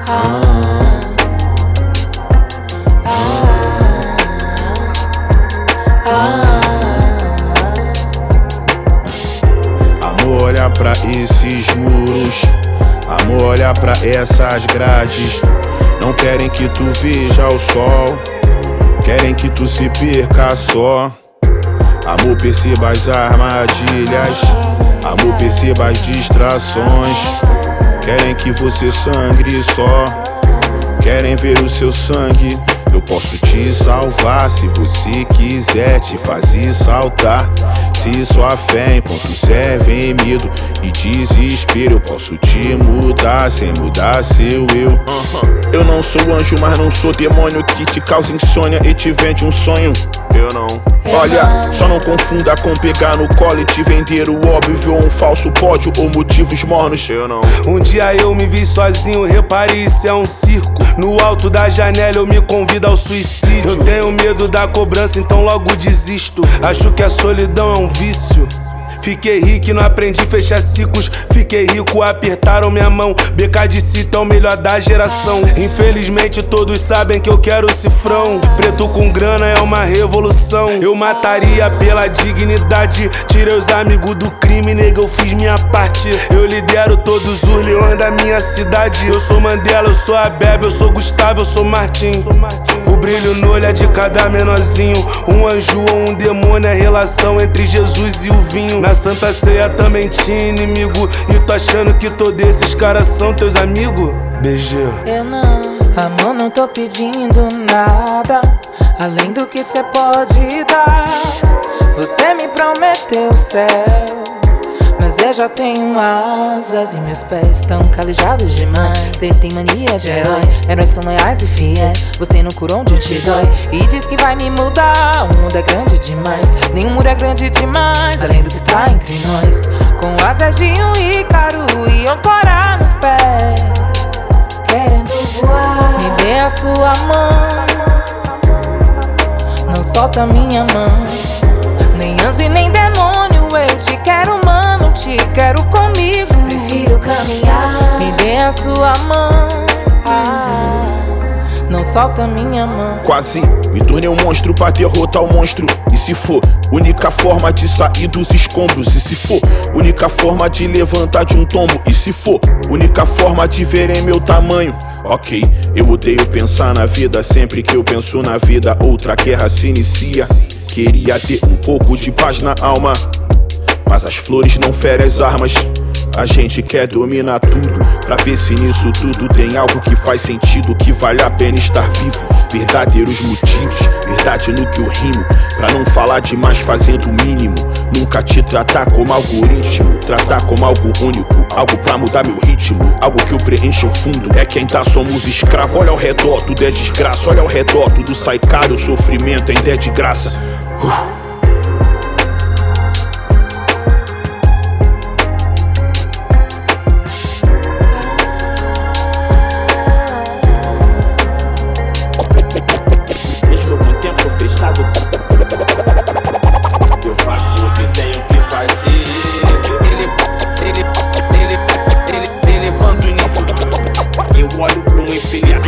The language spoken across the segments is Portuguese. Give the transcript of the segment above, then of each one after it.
Amor, olha pra esses muros. Amor, olha pra essas grades. Não querem que tu veja o sol, querem que tu se perca só. Amor, perceba as armadilhas. Amor, perceba as distrações. Querem que você sangre só, querem ver o seu sangue. Eu posso te salvar se você quiser, te fazer saltar. Se sua fé enquanto serve em medo e desespero, eu posso te mudar sem mudar seu eu. Eu não sou anjo, mas não sou demônio que te causa insônia e te vende um sonho. Eu não. Olha, só não confunda com pegar no colo e te vender o óbvio ou um falso pódio ou motivos mornos. Eu não. Um dia eu me vi sozinho, reparei, isso é um circo. No alto da janela eu me convido ao suicídio. Eu tenho medo da cobrança, então logo desisto. Acho que a solidão é um vício. Fiquei rico e não aprendi a fechar ciclos. Fiquei rico, apertaram minha mão. BK de Cita é o melhor da geração. Infelizmente todos sabem que eu quero cifrão. Preto com grana é uma revolução. Eu mataria pela dignidade. Tirei os amigos do crime, nega, eu fiz minha parte. Eu lidero todos os leões da minha cidade. Eu sou Mandela, eu sou a Bebe, eu sou Gustavo, eu sou Martim. O brilho no olho é de cada menorzinho. Um anjo ou um demônio, é a relação entre Jesus e o vinho. Na Santa Ceia também tinha inimigo. E tu achando que todos esses caras são teus amigos? BG. Eu não, amor, não tô pedindo nada além do que cê pode dar. Você me prometeu o céu, mas eu já tenho asas e meus pés tão calejados demais. Cê tem mania de herói, heróis são leais e fiéis. Você não curou onde te dói e diz que vai me mudar. O mundo é grande demais, nenhum muro é grande demais, além do que está entre nós. Com asas de um ícaro e âncora nos pés, querendo voar. Me dê a sua mão, não solta minha mão. Nem anjo e nem demônio, eu te quero, mano, te quero comigo. Prefiro caminhar. Me dê a sua mão, não solta minha mão. Quase me tornei um monstro pra derrotar o monstro. E se for única forma de sair dos escombros? E se for única forma de levantar de um tombo? E se for única forma de verem meu tamanho? Ok, eu odeio pensar na vida. Sempre que eu penso na vida, outra guerra se inicia. Queria ter um pouco de paz na alma, mas as flores não ferem as armas. A gente quer dominar tudo, pra ver se nisso tudo tem algo que faz sentido, que vale a pena estar vivo. Verdadeiros motivos, verdade no que eu rimo. Pra não falar demais fazendo o mínimo. Nunca te tratar como algoritmo, tratar como algo único, algo pra mudar meu ritmo, algo que eu preencha o fundo. É que ainda somos escravos, olha ao redor, tudo é desgraça. Olha ao redor, tudo sai caro, o sofrimento ainda é de graça. Mesmo com o tempo fechado, eu faço o que tenho que fazer. Ele levanta o nível. Eu olho pro infinito.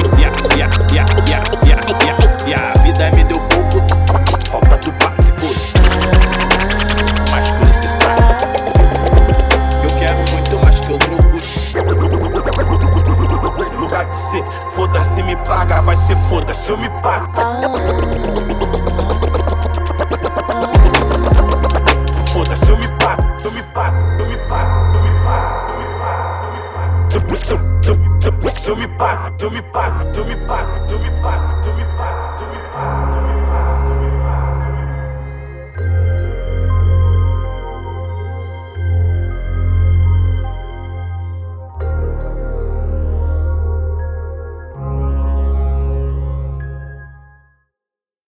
E a vida me deu pouco, falta do básico, mais que o necessário. Eu quero muito mais que eu troco. Lugar de ser, foda-se, me paga, vai ser foda-se, eu me pago. Foda-se, eu me pago, eu me pago, eu me pago, eu me pago, eu me pago, eu me pago. Se eu me pago, eu me pago, eu me pago, eu me pago, eu me pago.